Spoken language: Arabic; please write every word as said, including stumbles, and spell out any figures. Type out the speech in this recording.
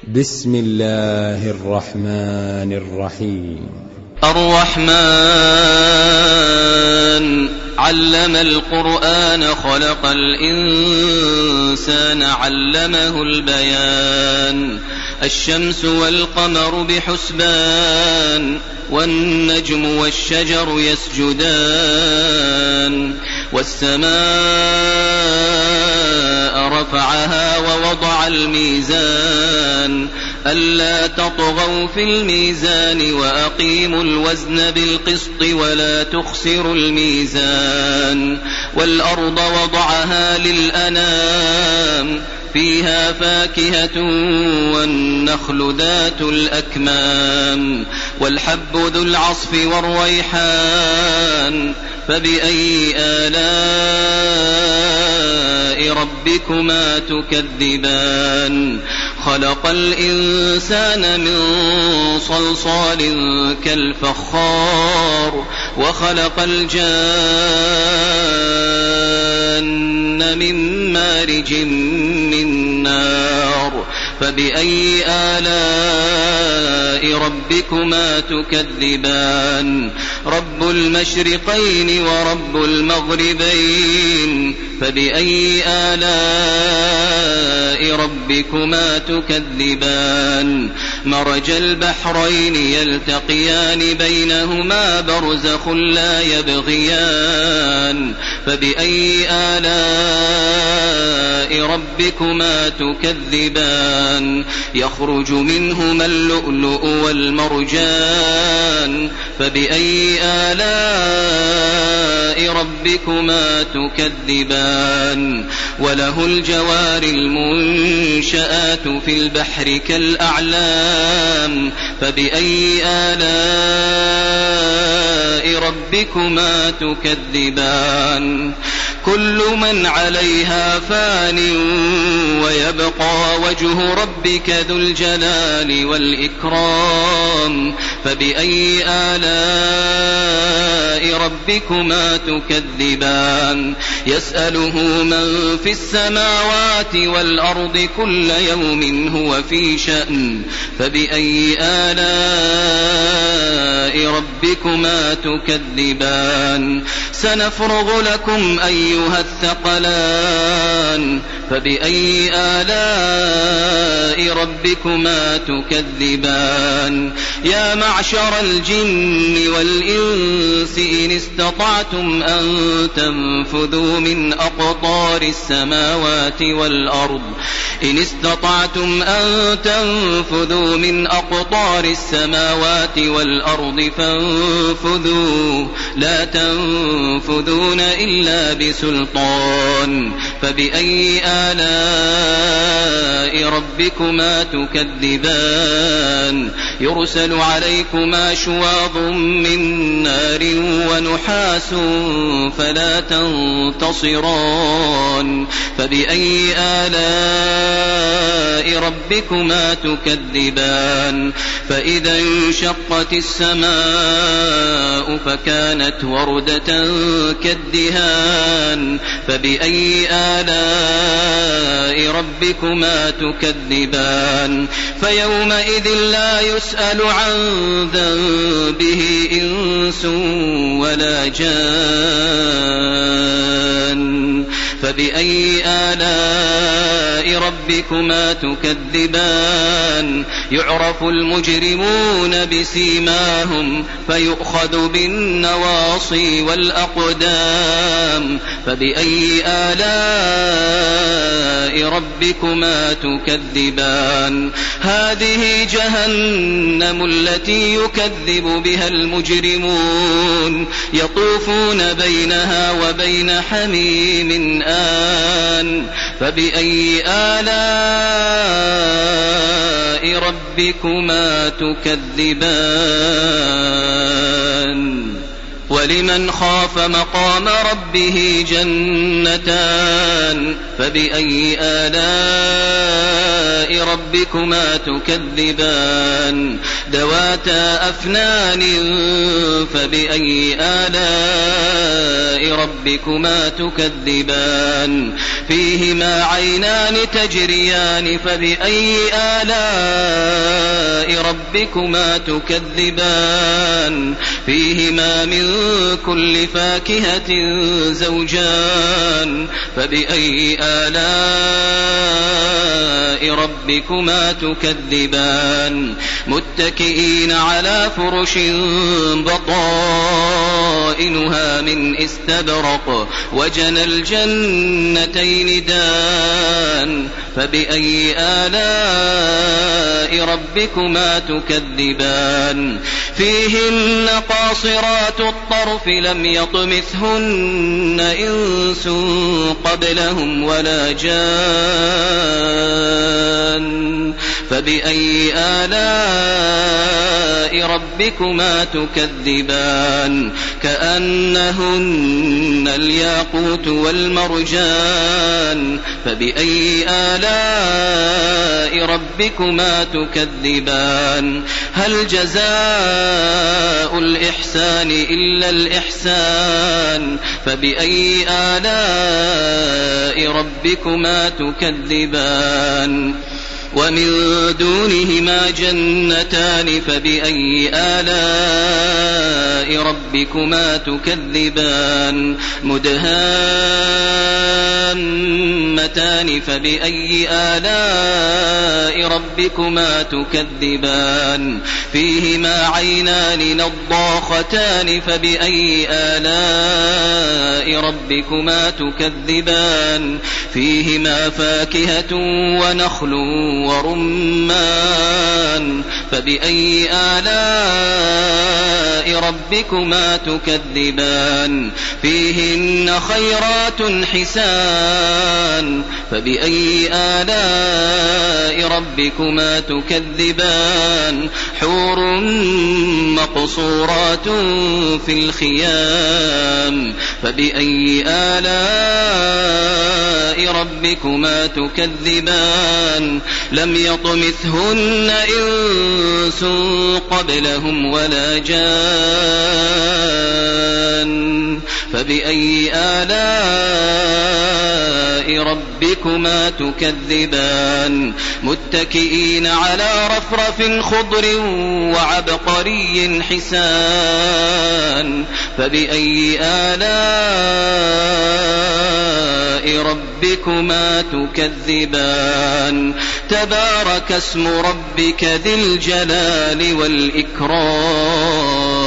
بسم الله الرحمن الرحيم. الرحمن علم القرآن خلق الإنسان علمه البيان. الشمس والقمر بحسبان والنجم والشجر يسجدان والسماء رفعها ووضع الميزان ألا تطغوا في الميزان وأقيموا الوزن بالقسط ولا تخسروا الميزان. والأرض وضعها للأنام فيها فاكهة والنخل ذات الأكمام والحب ذو العصف والريحان فبأي آلاء ربكما تكذبان. خلق الإنسان من صلصال كالفخار وخلق الجان من مارج من نار فبأي آلاء ربكما تكذبان. رب المشرقين ورب المغربين فبأي آلاء ربكما تكذبان. مرج البحرين يلتقيان بينهما برزخ لا يبغيان فبأي آلاء ربكما تكذبان. يخرج منهما اللؤلؤ والمرجان فبأي آلاء ربكما تكذبان. وله الجوار المنشآت في البحر كالأعلام فبأي آلاء ربكما تكذبان. كل من عليها فان ويبقى وجه ربك ذو الجلال والإكرام فبأي آلاء ربكما تكذبان. يسأله من في السماوات والأرض كل يوم هو في شأن فبأي آلاء ربكما تكذبان. سنفرغ لكم أيها الثقلان فبأي آلاء ربكما تكذبان. يا معشر الجن والإنس إن استطعتم أن تنفذوا من أقطار السماوات والأرض إن استطعتم أن تنفذوا من أقطار السماوات والأرض فانفذوا لا تنفذون إلا بسلطان فبأي آلاء ربكما تكذبان. يرسل عليكما شواظ من نار ونحاس فلا تنتصران فبأي آلاء ربكما تكذبان. فإذا انشقت السماء فكانت وردة كالدهان فبأي آلاء ربكما تكذبان. فيومئذ لا يسأل عن ذنبه إنس ولا جان فبأي آلاء ربكما تكذبان. يعرف المجرمون بسيماهم فيؤخذ بالنواصي والأقدام فبأي آلاء ربكما تكذبان. هذه جهنم التي يكذب بها المجرمون يطوفون بينها وبين حميم آن فبأي آلاء ربكما تكذبان. ولمن خاف مقام ربه جنتان فبأي آلاء ربكما تكذبان ذواتا أفنان فبأي آلاء ربكما تكذبان فيهما عينان تجريان فبأي آلاء ربكما تكذبان فيهما من كل فاكهة زوجان فبأي آلاء ربكما تكذبان متكئين على فرش بطائنها من استبرق وجنى الجنتين دان فبأي آلاء ربكما تكذبان فيهن قاصرات الطرف لم يطمثهن إنس قبلهم ولا جان فبأي آلاء ربكما تكذبان كأنهن الياقوت والمرجان فبأي آلاء ربكما تكذبان هل جزاء الإحسان إلا الإحسان فبأي آلاء ربكما تكذبان ومن دونهما جنتان فبأي آلاء ربكما تكذبان مدهامتان فبأي آلاء ربكما تكذبان فيهما عينان نضاختان فبأي آلاء ربكما تكذبان فيهما فاكهة ونخل ورمان فبأي آلاء ربكما تكذبان فيهن خيرات حسان فبأي آلاء ربكما تكذبان حور مقصورات في الخيام فبأي آلاء ربكما تكذبان لم يطمثهن إنس قبلهم ولا جان فبأي آلاء ربكما تكذبان متكئين على رفرف خضر وعبقري حسان فبأي آلاء ربكما تكذبان تبارك اسم ربك ذي الجلال والإكرام